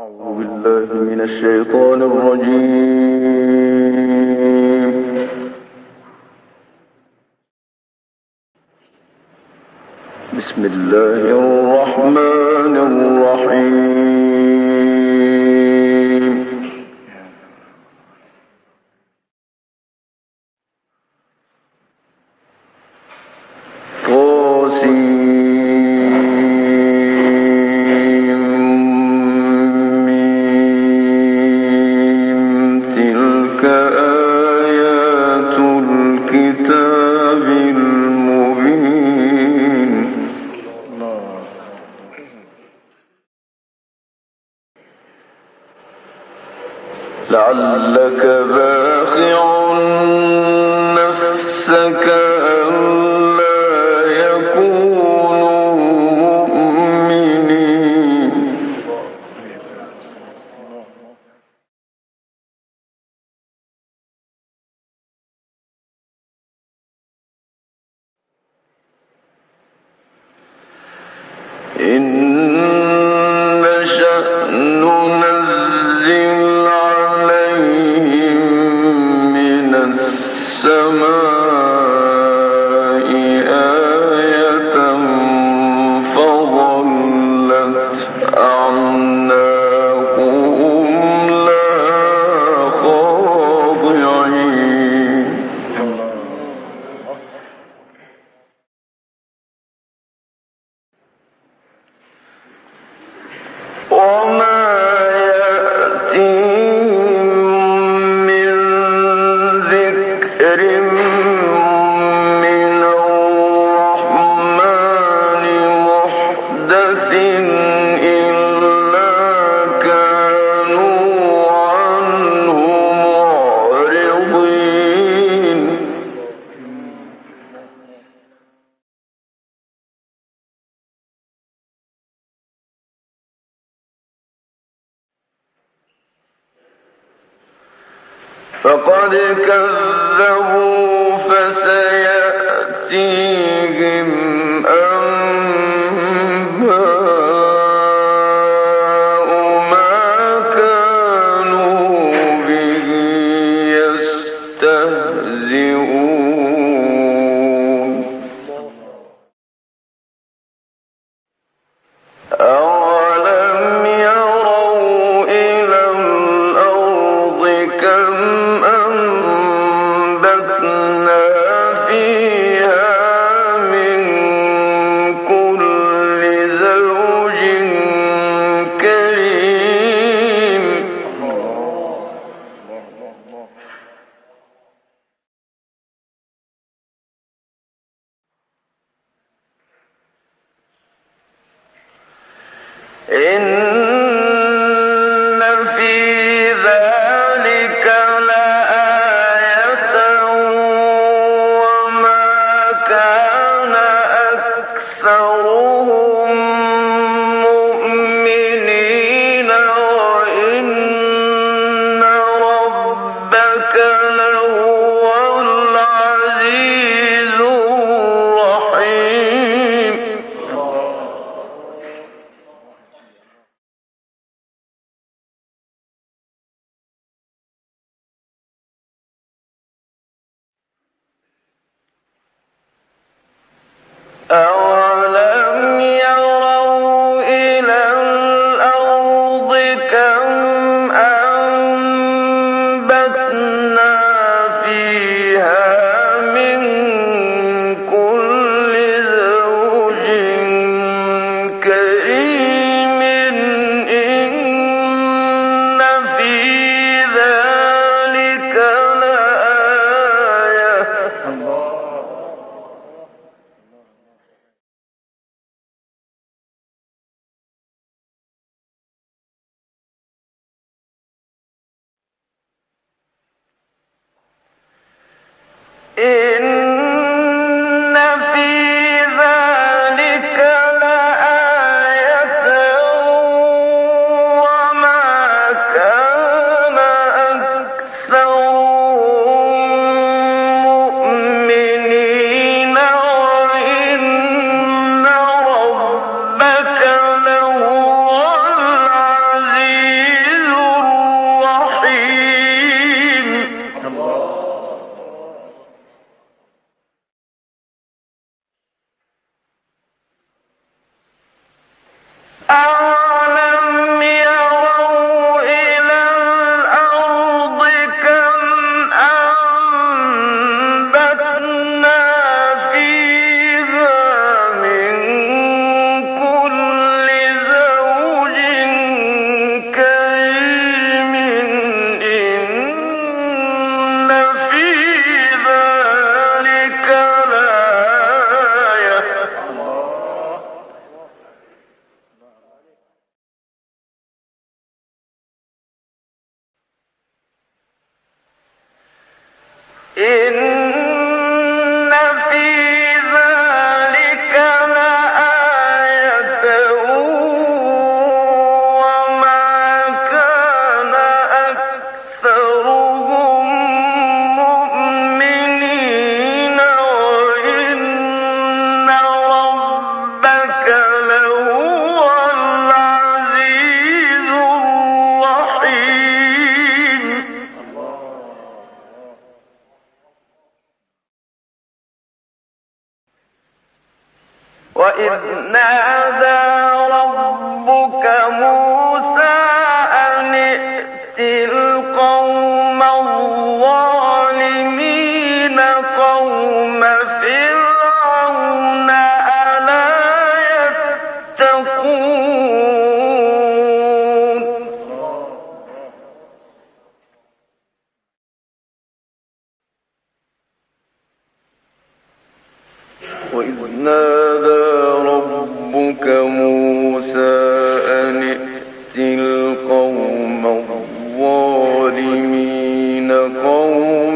أعوذ بالله من الشيطان الرجيم. بسم الله الرحمن الرحيم. لعلك باخع نفسك ألا يكونوا مؤمنين. إن نشأ ننزل السماء آية فظلت أعناقهم لها خاضعين. وما فقد كذبوا فسيأتيهم أنباء ما كانوا به يستهزئون. أولم يروا إلى الأرض كم أنبتنا فيها من كل زوج كريم. إن في ذلك لآية وما كان أكثرهم مؤمنين وإن ربك لهو العزيز الرحيم. أولم يروا إلى الأرض كم أنبتنا فيها من كل زوج كريم. إن في ذلك لآية. إن في ذلك لآية وما كان أكثرهم مؤمنين وإن ربك لهو العزيز الرحيم. وإذ نادى ربك موسى أن ائت القوم الظالمين قوم فرعون ألا يتقون. وإذ نادى ربك موسى أن ائت القوم الظالمين قوم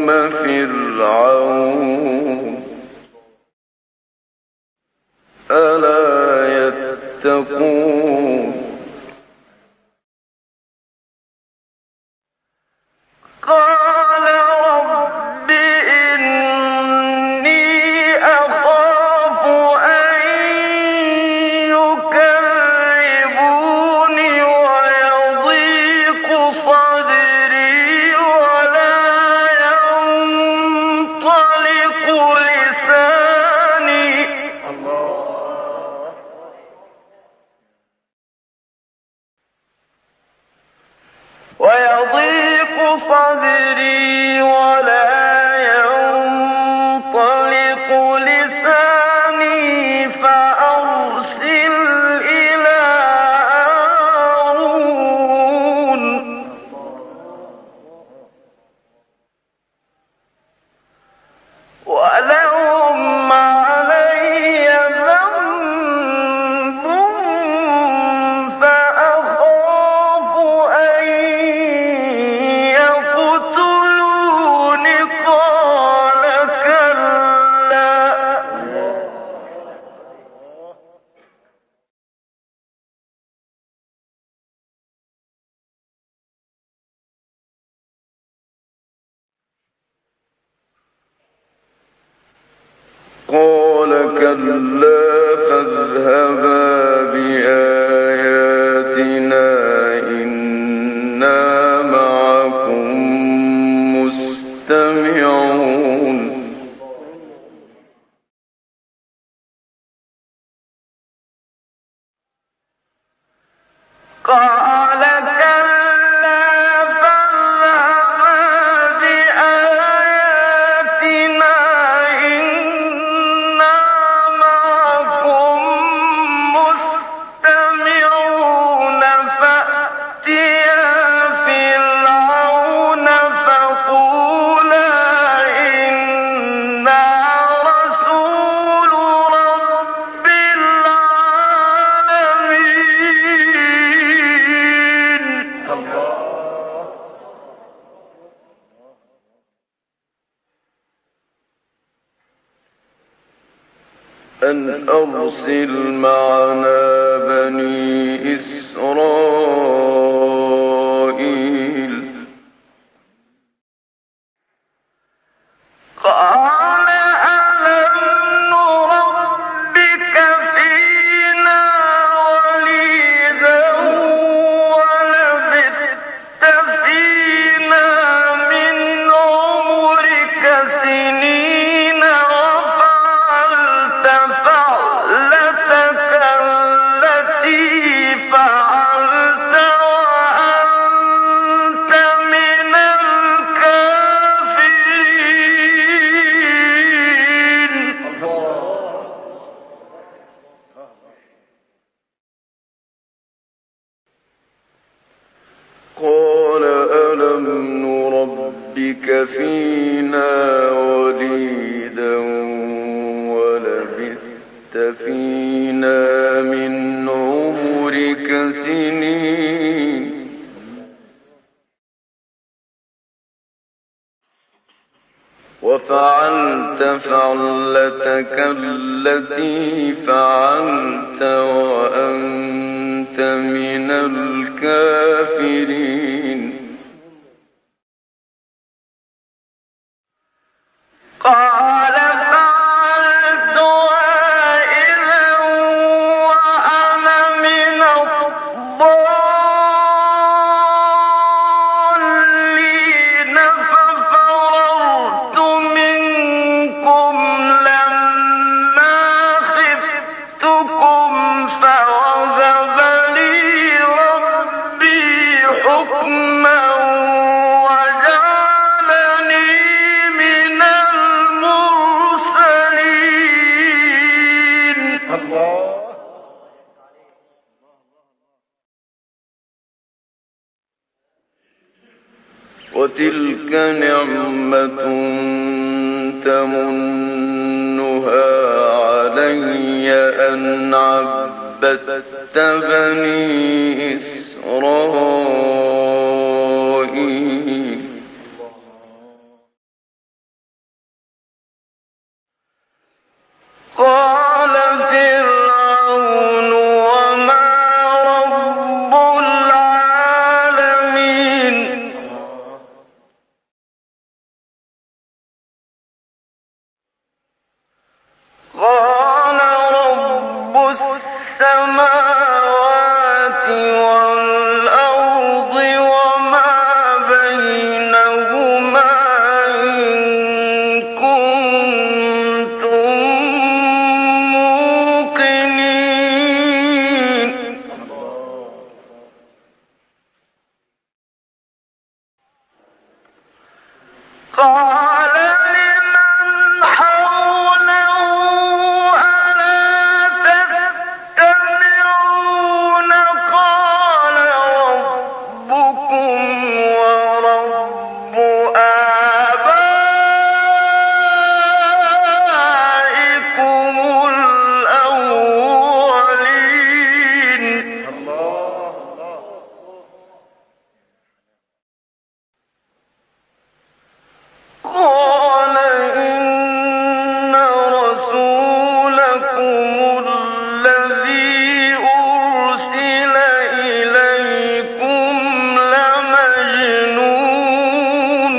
فرعون ألا يتقون. قال رب إني أخاف أن يكذبون ويضيق صدري ولا ينطلق لساني فأرسل إلى هارون ولهم علي ذنب فأخاف أن يقتلون. قال كلا فاذهبا بآياتنا إنا معكم مستمعون. قال كلا فاذهبا بآياتنا إنا معكم مستمعون. فأتيا فرعون فقولا إنا رسول رب العالمين أن أرسل معنا بني إسرائيل. قال ألم نربك فينا وليدا ولبثت فينا من عمرك سنين وفعلت فعلتك التي فعلت وأنت من الكافرين. قال ألم نربك فينا وليدا ولبثت فينا من عمرك سنين وفعلت فعلتك التي فعلت وأنت من الكافرين. قال وتلك نعمة تمنها علي أن عبدت بني إسرائيل. قال فرعون وما رب العالمين. قال رب السماوات والأرض وما بينهما إن كنتم موقنين. قال لمن حوله ألا تستمعون. قال ربكم ورب آبائكم الأولين. قال إن رسولكم الذي أرسل إليكم لمجنون.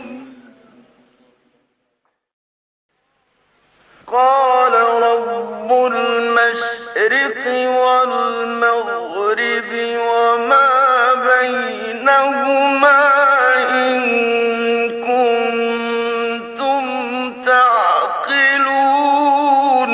قال رب المشرق والمغرب وما بينهما إن كنتم تعقلون.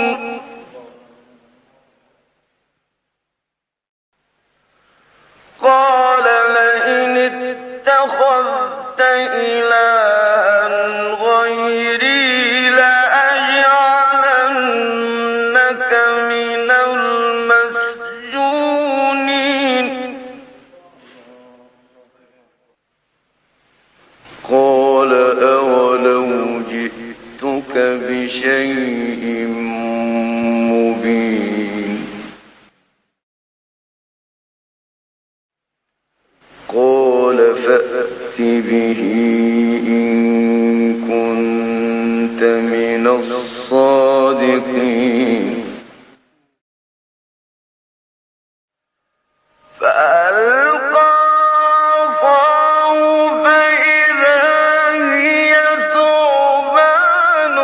قال لئن اتخذت إلها غيري لأجعلنك من المسجونين. قال أولو جئتك بشيء مبين. قال فأت به إن كنت من الصادقين. فألقى عصاه فإذا هي ثعبان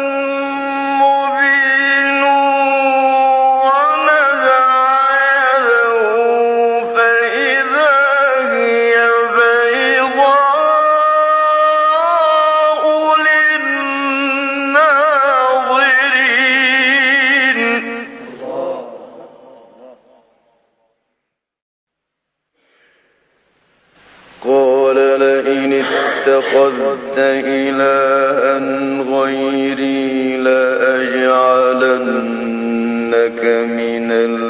مبين ونزع يده فإذا هي بيضاء للناظرين. قال لئن اتخذت إلها غيري لأجعلنك من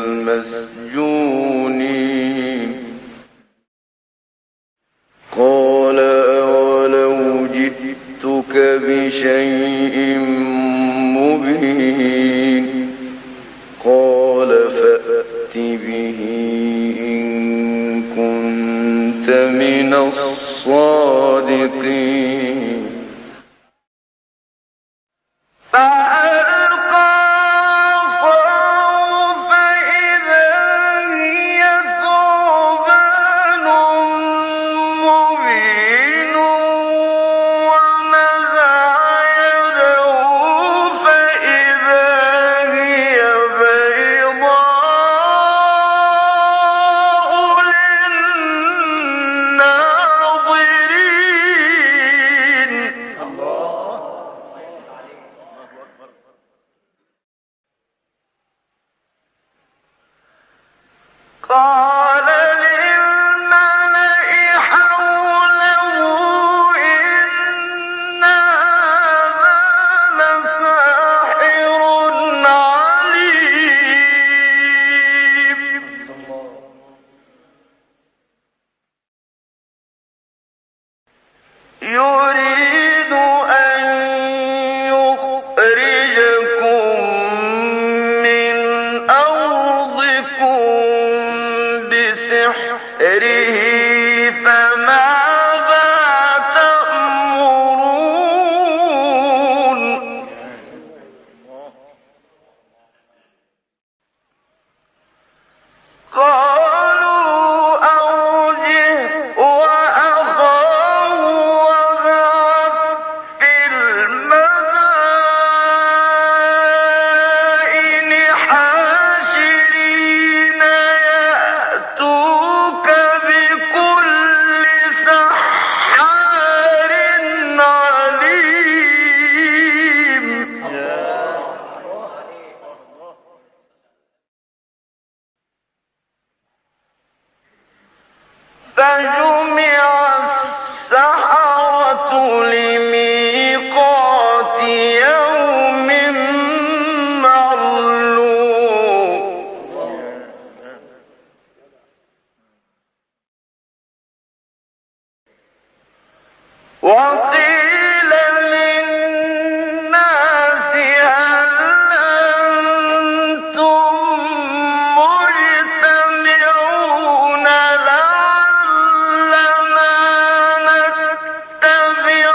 المسجونين. قال أولو جئتك بشيء مبين. قال فأت به إن كنت من الصادقين. فماذا تأمرون قالوا أرجه وأخاه وابعث في المدائن حاشرين يأتوك بكل سحار عليم فجمع السحرة لميقات يوم معلوم وقيل للناس هل أنتم مجتمعون لعلنا نتبع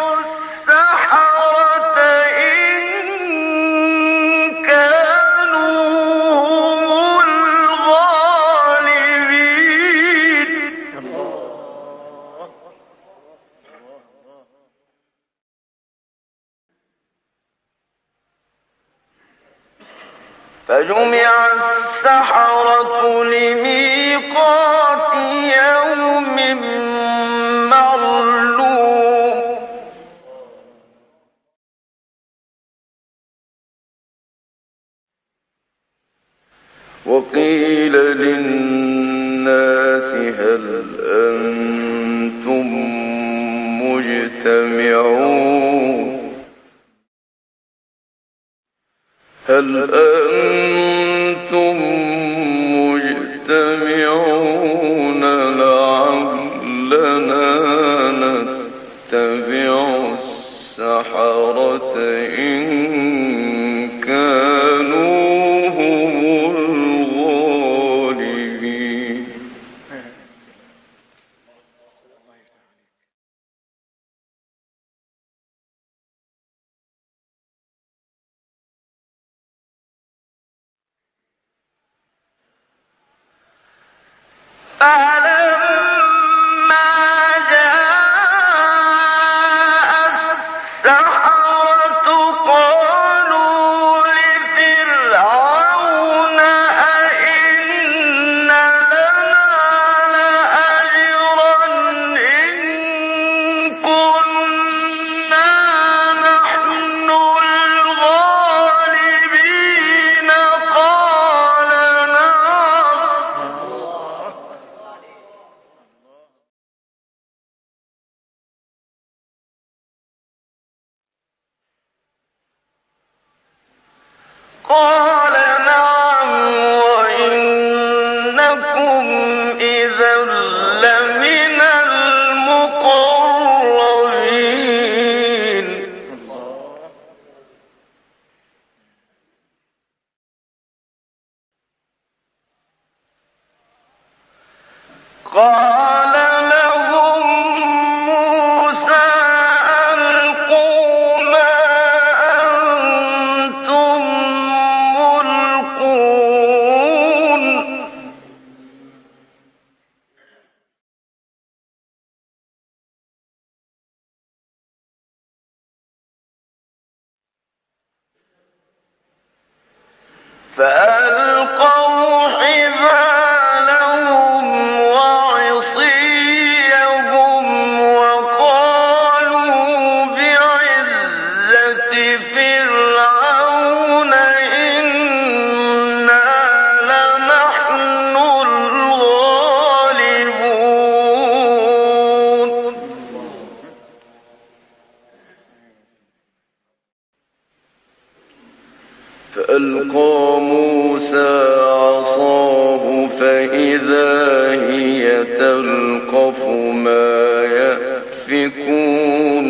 السحرة إن كانوا هم الغالبين فجمع السحرة لميقات يوم معلوم وقيل للناس هل أنتم مجتمعون لعلنا نتبع السحرة إن كانوا هم الغالبين فلما جاء السحرة قالوا لفرعون أئن لنا لأجرا إن كنا نحن الغالبين قال نعم وإنكم إذا لمن المقربين قال لهم موسى ألقوا ما أنتم ملقون فألقوا حبالهم وعصيهم وقالوا بعزة فرعون إنا لنحن الغالبون فألقى موسى عصاه فإذا هي تلقف ما يأفكون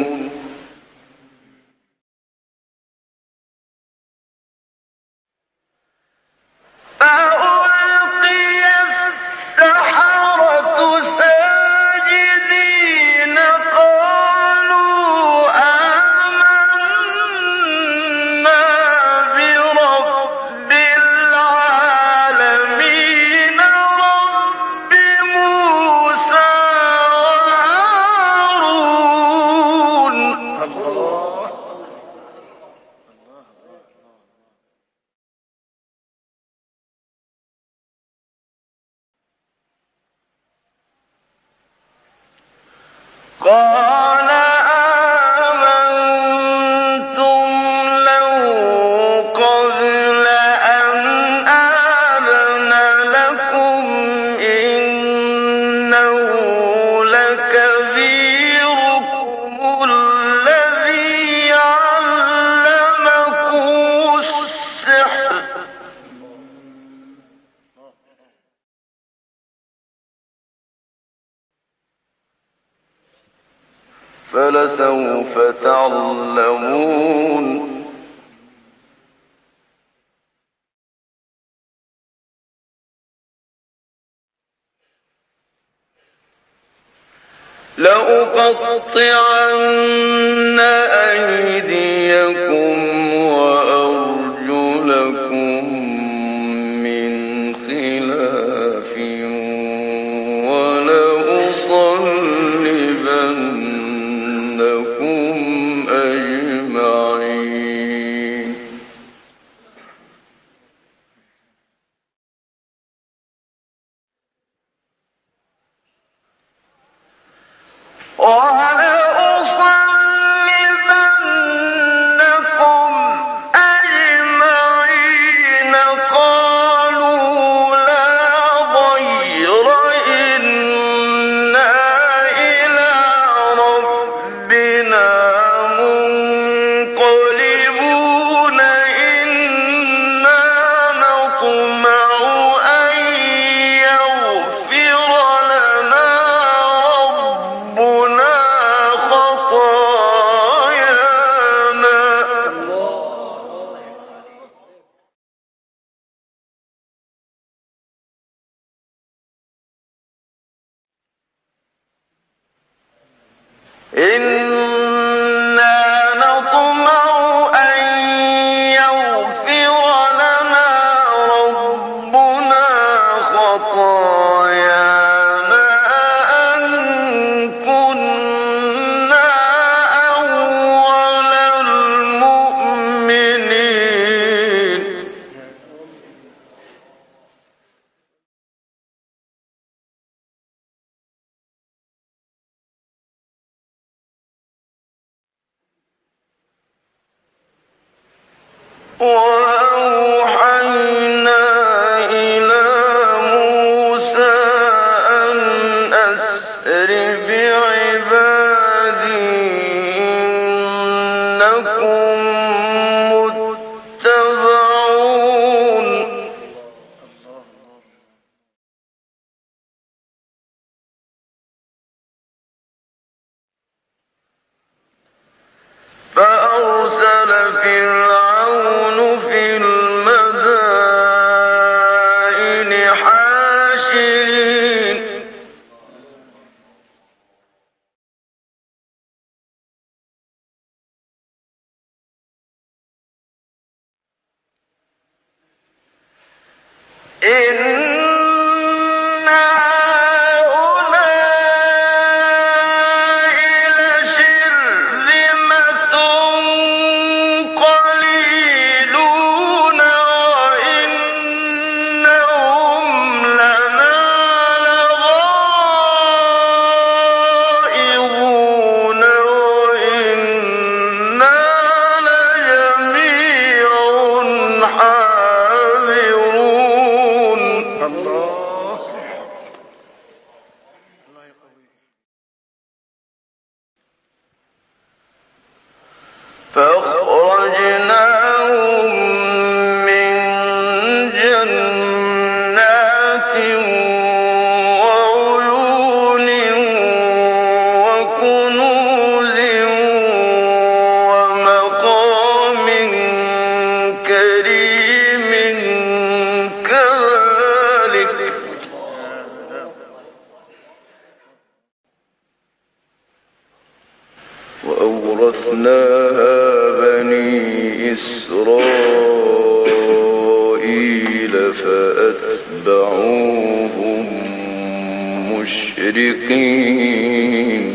فألقي السحرة قال آمنتم له قبل أن آذن لكم إنه لكبيركم الذي علمكم السحر فلسوف تعلمون لأقطعن أيديكم وأرجلكم من خلاف ولأصلبنكم أجمعين قالوا لا ضير إنا إلى ربنا منقلبون إنا نطمع أن يغفر لنا ربنا خطايانا إنا نطمع أن يغفر لنا ربنا خطايانا أن كنا أول المؤمنين وأوحينا إلى موسى أن أسر بعبادي إنكم متبعون فأرسل فرعون في المدائن حاشرين إن هؤلاء لشرذمة قليلون وإنهم لنا لغائظون وإنا لجميع حاذرون فأخرجناهم من جنات وعيون وكنوز ومقام كريم كذلك وأورثناها بني إسرائيل فأتبعوهم مشرقين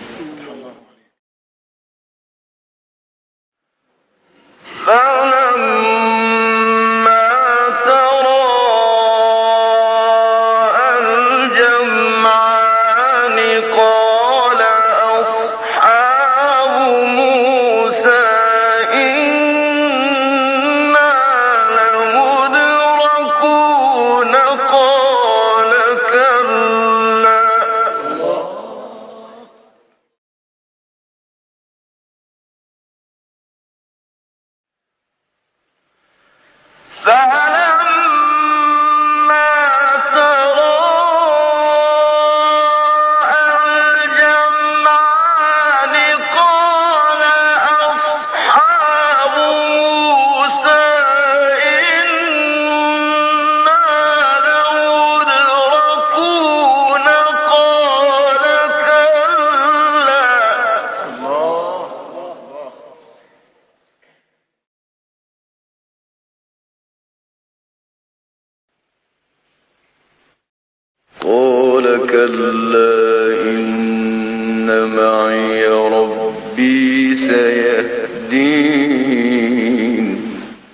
فلما تراءى الجمعان قال كلا إن معي ربي سيهدين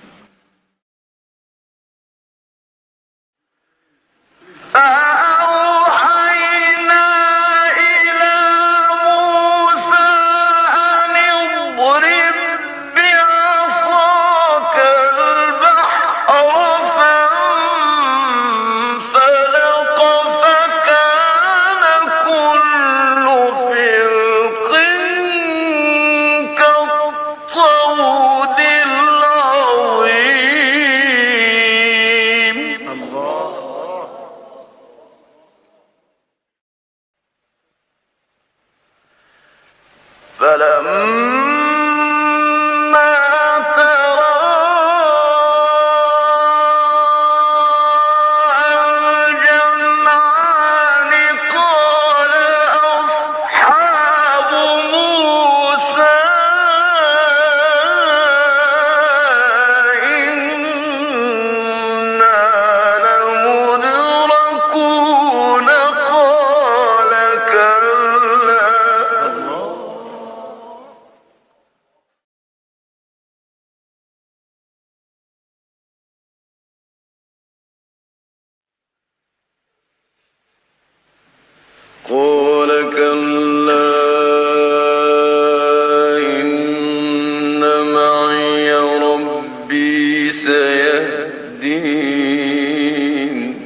قال كلا إن معي ربي سيهدين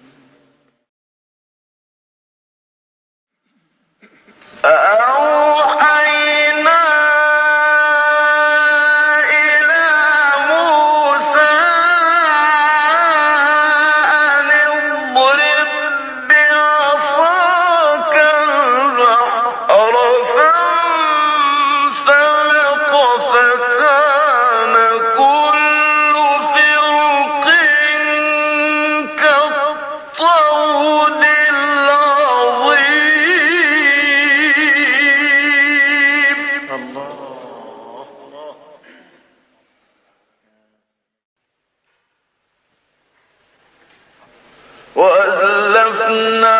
وأزلفنا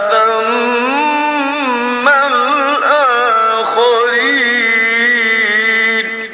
ثم الآخرين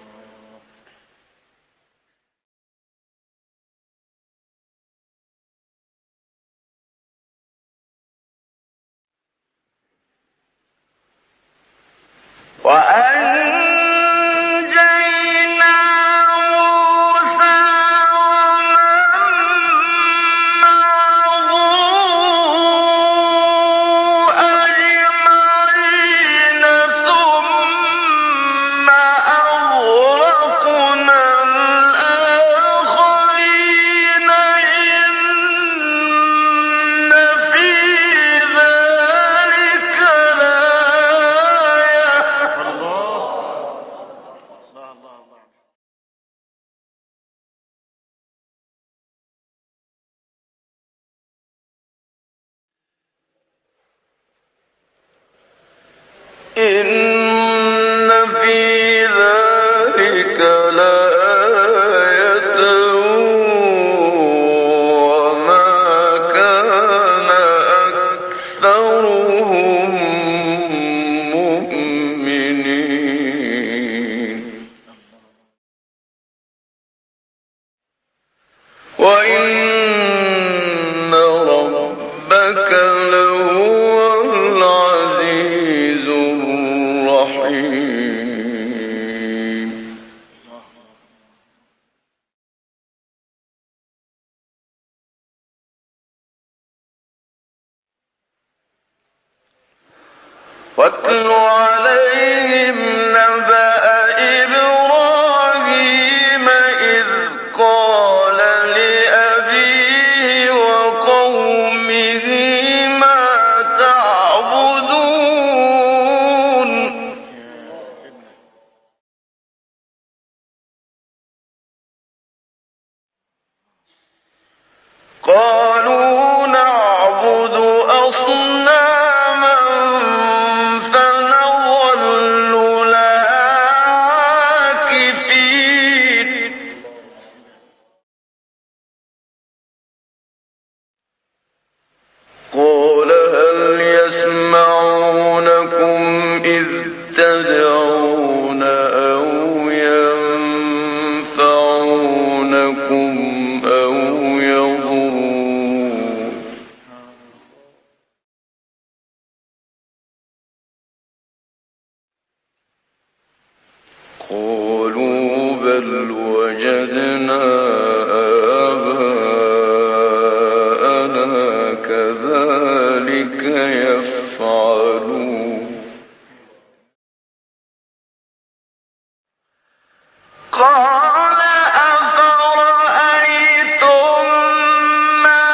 إن في ذلك لآية وما كان أكثرهم مؤمنين وإن ربك لهو العزيز الرحيم واتل عليهم نبأ إبراهيم إذ قال لأبيه وقومه ما تعبدون قالوا نعبد أصناما فنظل لها عاكفين قال هل قالوا بل وجدنا آباءنا كذلك يفعلون قال أفرأيتم ما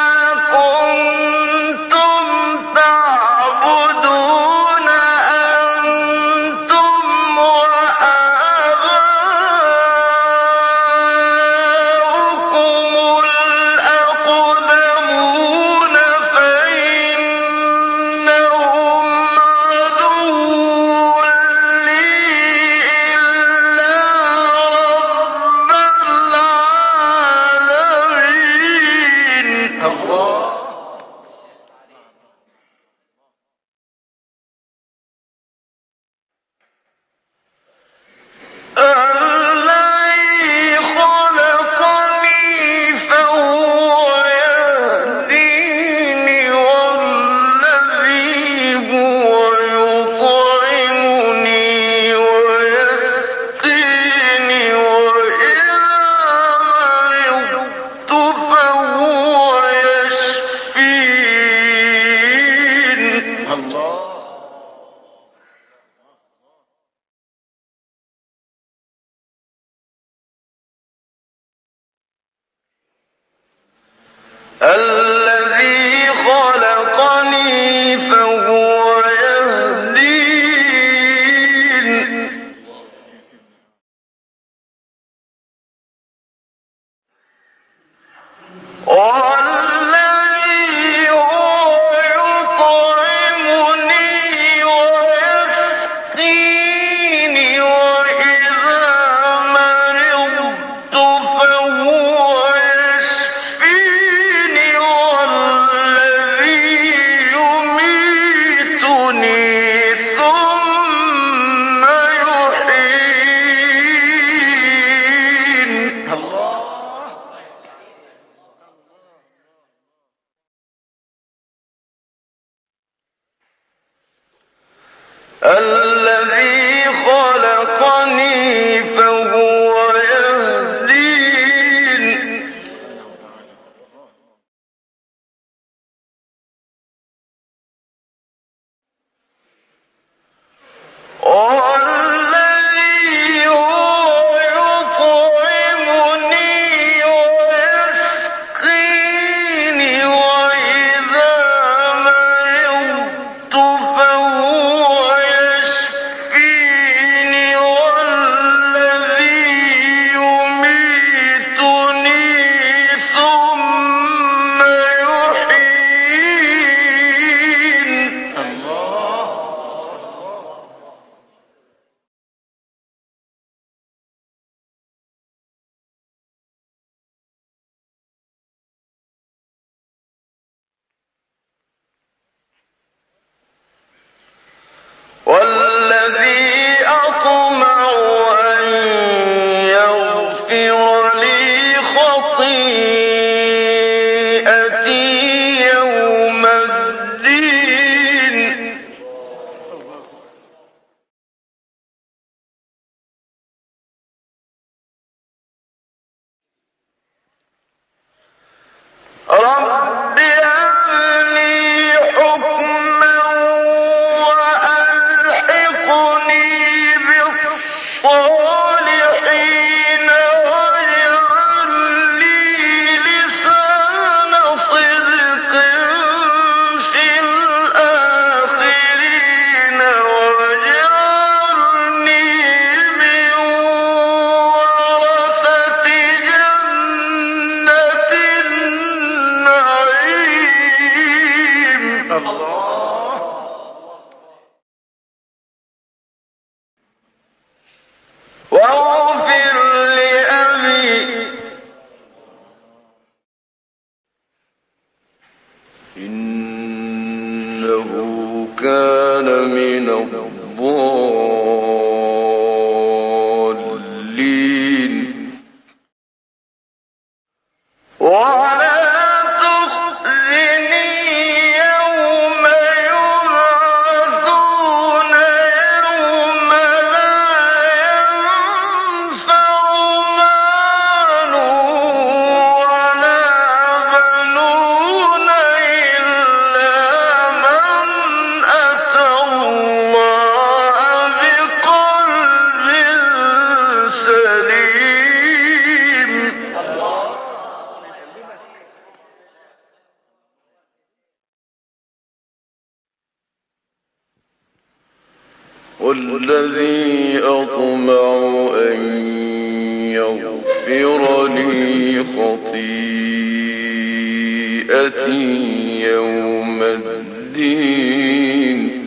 كنتم تعبدون أنتم وآباؤكم الأقدمون فإنهم عدو لي إلا رب العالمين الله الذي خلقني فهو يهديني والذي هو يطعمني ويسقيني وإذا مرضت فهو يشفين الله الذي خلقني فهو يهدين والذي هو يطعمني ويسقيني وإذا مرضت فهو يشفيني والذي يميتني ثم يحيين الله الذي خلقني فهو يهدين والذي هو يطعمني ويسقيني وإذا مرضت فهو يشفيني والذي يميتني ثم يحيين الله والذي أطمع أن يغفر لي خطيئتي يوم الدين رب هب لي حكما وألحقني بالصالحين واجعل لي لسان صدق في الآخرين واجعلني من ورثة جنة النعيم الله واغفر لأبي إنه كان من الضالين ولا تخزني يوم يبعثون يوم لا والذي أطمع أن يغفر لي خطيئتي يوم الدين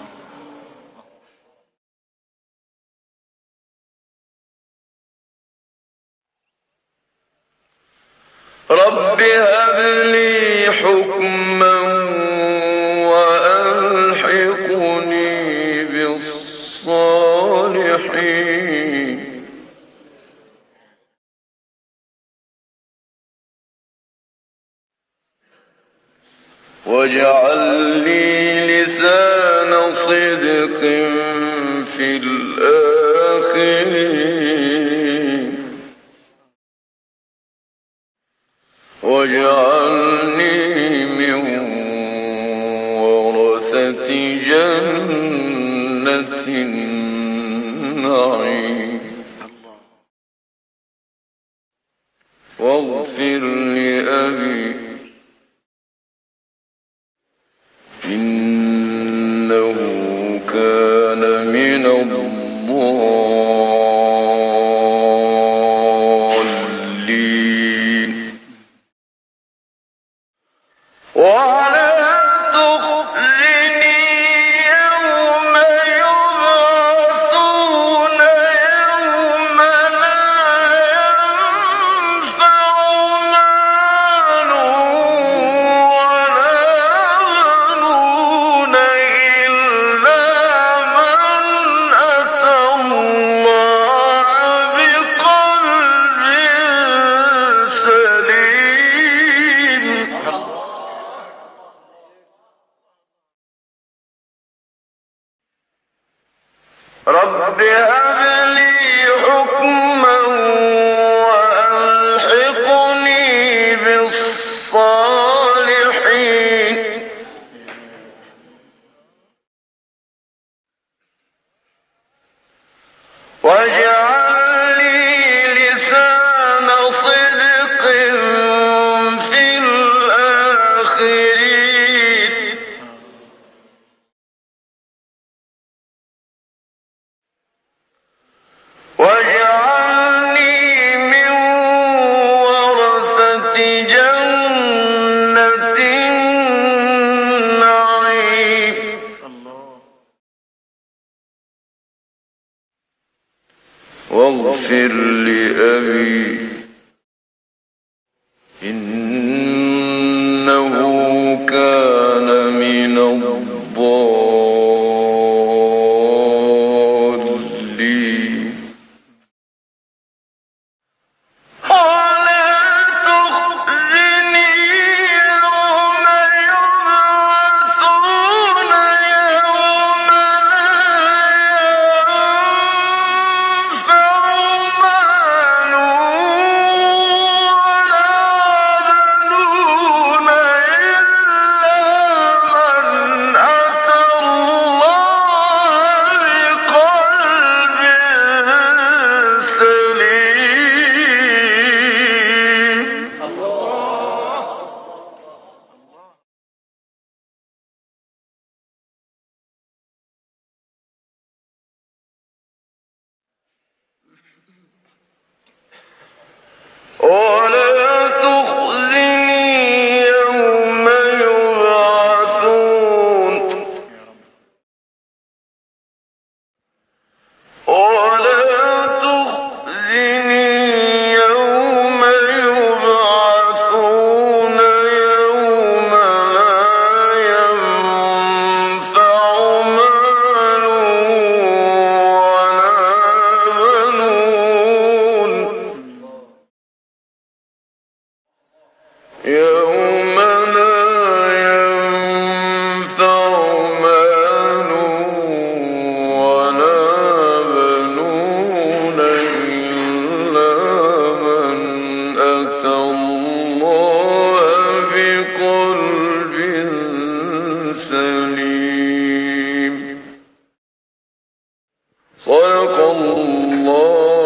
رب هب لي حكما وألحقني بالصالحين واجعل لي لسان صدق في الآخرين واجعلني من ورثة جنة النعيم واغفر لأبي إنه كان من الضالين ولا تخزني يوم يبعثون يوم لا ينفع مال ولا بنون إلا من أتى الله بقلب سليم رب هب لي حكما وألحقني بالصالحين واجعل لي لسان صدق في الآخرين واجعلني من ورثة جنة النعيم واغفر لأبي إنه كان من الضالين ولا تخزني يوم يبعثون يوم لا ينفع مال ولا بنون إلا من أتى الله بقلب سليم ولا تخزني يوم يبعثون ولا تخزني يوم يبعثون يوم لا ينفع مال ولا بنون يوم لا ينفع مال ولا بنون إلا من أتى الله بقلب سليم صدق الله